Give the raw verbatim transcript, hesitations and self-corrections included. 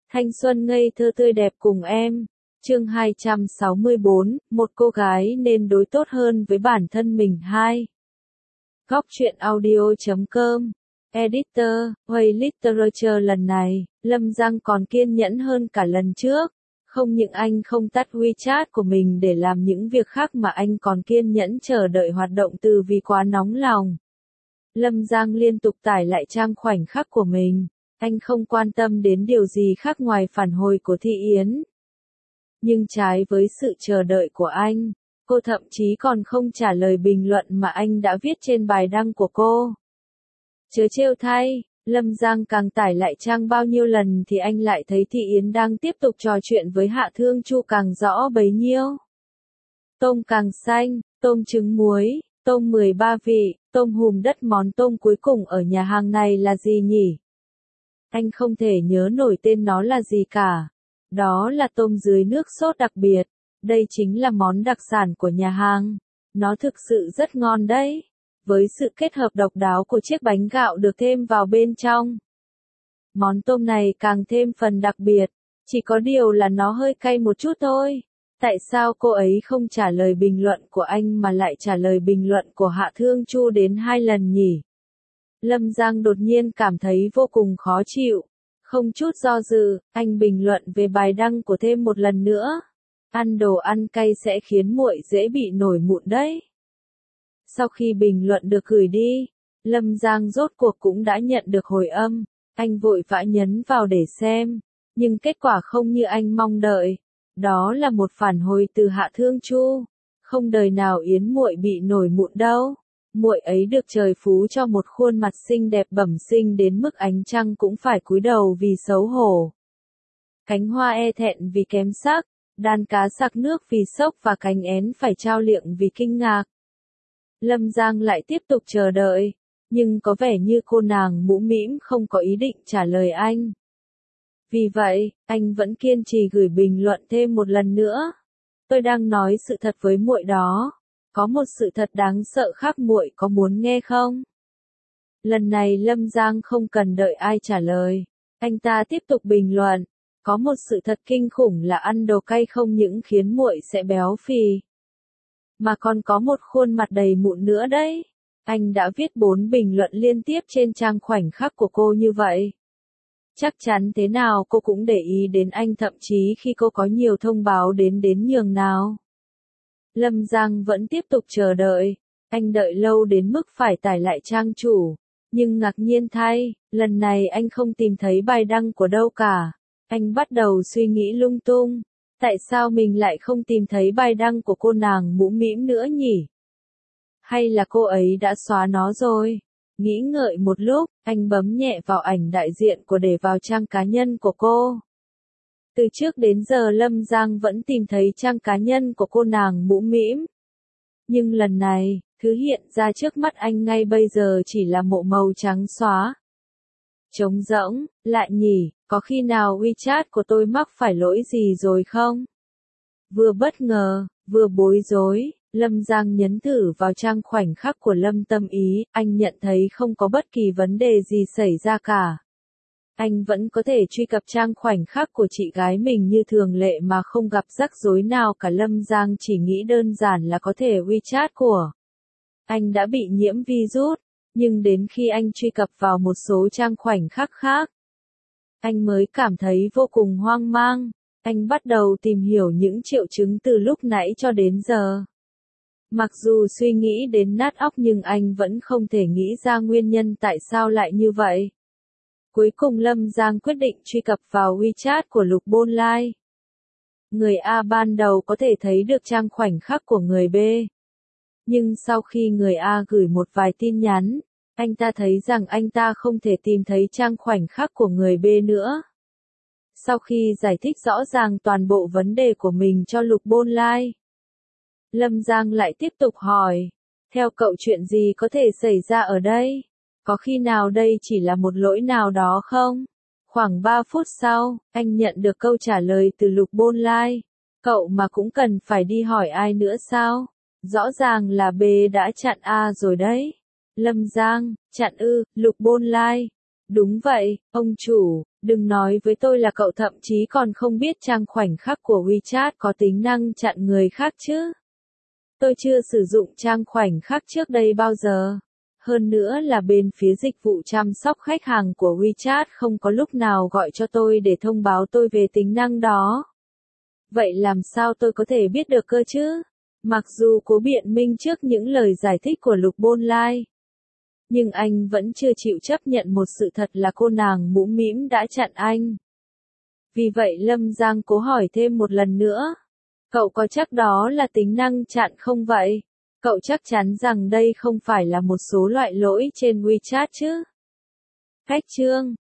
Thanh xuân ngây thơ tươi đẹp cùng em. Chương hai trăm sáu mươi bốn, một cô gái nên đối tốt hơn với bản thân mình hai. Góc truyện audio chấm com. Editor, Way Literature lần này, Lâm Giang còn kiên nhẫn hơn cả lần trước. Không những anh không tắt WeChat của mình để làm những việc khác mà anh còn kiên nhẫn chờ đợi hoạt động từ vì quá nóng lòng. Lâm Giang liên tục tải lại trang khoảnh khắc của mình. Anh không quan tâm đến điều gì khác ngoài phản hồi của Thị Yến. Nhưng trái với sự chờ đợi của anh, cô thậm chí còn không trả lời bình luận mà anh đã viết trên bài đăng của cô. Chớ trêu thay, Lâm Giang càng tải lại trang bao nhiêu lần thì anh lại thấy Thị Yến đang tiếp tục trò chuyện với Hạ Thương Chu càng rõ bấy nhiêu. Tôm càng xanh, tôm trứng muối, tôm mười ba vị, tôm hùm đất, món tôm cuối cùng ở nhà hàng này là gì nhỉ? Anh không thể nhớ nổi tên nó là gì cả. Đó là tôm dưới nước sốt đặc biệt. Đây chính là món đặc sản của nhà hàng. Nó thực sự rất ngon đấy. Với sự kết hợp độc đáo của chiếc bánh gạo được thêm vào bên trong. Món tôm này càng thêm phần đặc biệt. Chỉ có điều là nó hơi cay một chút thôi. Tại sao cô ấy không trả lời bình luận của anh mà lại trả lời bình luận của Hạ Thương Chu đến hai lần nhỉ? Lâm Giang đột nhiên cảm thấy vô cùng khó chịu. Không chút do dự, anh bình luận về bài đăng của thêm một lần nữa. Ăn đồ ăn cay sẽ khiến muội dễ bị nổi mụn đấy. Sau khi bình luận được gửi đi, Lâm Giang rốt cuộc cũng đã nhận được hồi âm. Anh vội vã nhấn vào để xem. Nhưng kết quả không như anh mong đợi. Đó là một phản hồi từ Hạ Thương Chu. Không đời nào Yến muội bị nổi mụn đâu. Muội ấy được trời phú cho một khuôn mặt xinh đẹp bẩm sinh đến mức ánh trăng cũng phải cúi đầu vì xấu hổ. Cánh hoa e thẹn vì kém sắc, đàn cá sặc nước vì sốc và cánh én phải trao liệng vì kinh ngạc. Lâm Giang lại tiếp tục chờ đợi, nhưng có vẻ như cô nàng mũm mĩm không có ý định trả lời anh. Vì vậy, anh vẫn kiên trì gửi bình luận thêm một lần nữa. Tôi đang nói sự thật với muội đó. Có một sự thật đáng sợ khác muội có muốn nghe không? Lần này Lâm Giang không cần đợi ai trả lời. Anh ta tiếp tục bình luận. Có một sự thật kinh khủng là ăn đồ cay không những khiến muội sẽ béo phì. Mà còn có một khuôn mặt đầy mụn nữa đấy. Anh đã viết bốn bình luận liên tiếp trên trang khoảnh khắc của cô như vậy. Chắc chắn thế nào cô cũng để ý đến anh, thậm chí khi cô có nhiều thông báo đến đến nhường nào. Lâm Giang vẫn tiếp tục chờ đợi. Anh đợi lâu đến mức phải tải lại trang chủ. Nhưng ngạc nhiên thay, lần này anh không tìm thấy bài đăng của đâu cả. Anh bắt đầu suy nghĩ lung tung. Tại sao mình lại không tìm thấy bài đăng của cô nàng mũm mĩm nữa nhỉ? Hay là cô ấy đã xóa nó rồi? Nghĩ ngợi một lúc, anh bấm nhẹ vào ảnh đại diện của để vào trang cá nhân của cô. Từ trước đến giờ Lâm Giang vẫn tìm thấy trang cá nhân của cô nàng mũm mĩm. Nhưng lần này, thứ hiện ra trước mắt anh ngay bây giờ chỉ là mộ màu trắng xóa. Trống rỗng, lại nhỉ, có khi nào WeChat của tôi mắc phải lỗi gì rồi không? Vừa bất ngờ, vừa bối rối, Lâm Giang nhấn thử vào trang khoảnh khắc của Lâm Tâm Ý, anh nhận thấy không có bất kỳ vấn đề gì xảy ra cả. Anh vẫn có thể truy cập trang khoảnh khắc của chị gái mình như thường lệ mà không gặp rắc rối nào cả. Lâm Giang chỉ nghĩ đơn giản là có thể WeChat của anh đã bị nhiễm virus, nhưng đến khi anh truy cập vào một số trang khoảnh khắc khác, anh mới cảm thấy vô cùng hoang mang. Anh bắt đầu tìm hiểu những triệu chứng từ lúc nãy cho đến giờ. Mặc dù suy nghĩ đến nát óc nhưng anh vẫn không thể nghĩ ra nguyên nhân tại sao lại như vậy. Cuối cùng Lâm Giang quyết định truy cập vào WeChat của Lục Bôn Lai. Người A ban đầu có thể thấy được trang khoảnh khắc của người B. Nhưng sau khi người A gửi một vài tin nhắn, anh ta thấy rằng anh ta không thể tìm thấy trang khoảnh khắc của người B nữa. Sau khi giải thích rõ ràng toàn bộ vấn đề của mình cho Lục Bôn Lai, Lâm Giang lại tiếp tục hỏi, theo cậu chuyện gì có thể xảy ra ở đây? Có khi nào đây chỉ là một lỗi nào đó không? Khoảng ba phút sau, anh nhận được câu trả lời từ Lục Bôn Lai. Cậu mà cũng cần phải đi hỏi ai nữa sao? Rõ ràng là B đã chặn A rồi đấy. Lâm Giang, chặn ư, Lục Bôn Lai. Đúng vậy, ông chủ, Đừng nói với tôi là cậu thậm chí còn không biết trang khoảnh khắc của WeChat có tính năng chặn người khác chứ. Tôi chưa sử dụng trang khoảnh khắc trước đây bao giờ. Hơn nữa là bên phía dịch vụ chăm sóc khách hàng của WeChat không có lúc nào gọi cho tôi để thông báo tôi về tính năng đó. Vậy làm sao tôi có thể biết được cơ chứ? Mặc dù cố biện minh trước những lời giải thích của Lục Bôn Lai, nhưng anh vẫn chưa chịu chấp nhận một sự thật là cô nàng mũm mĩm đã chặn anh. Vì vậy Lâm Giang cố hỏi thêm một lần nữa. Cậu có chắc đó là tính năng chặn không vậy? Cậu chắc chắn rằng đây không phải là một số loại lỗi trên WeChat chứ? Khách trương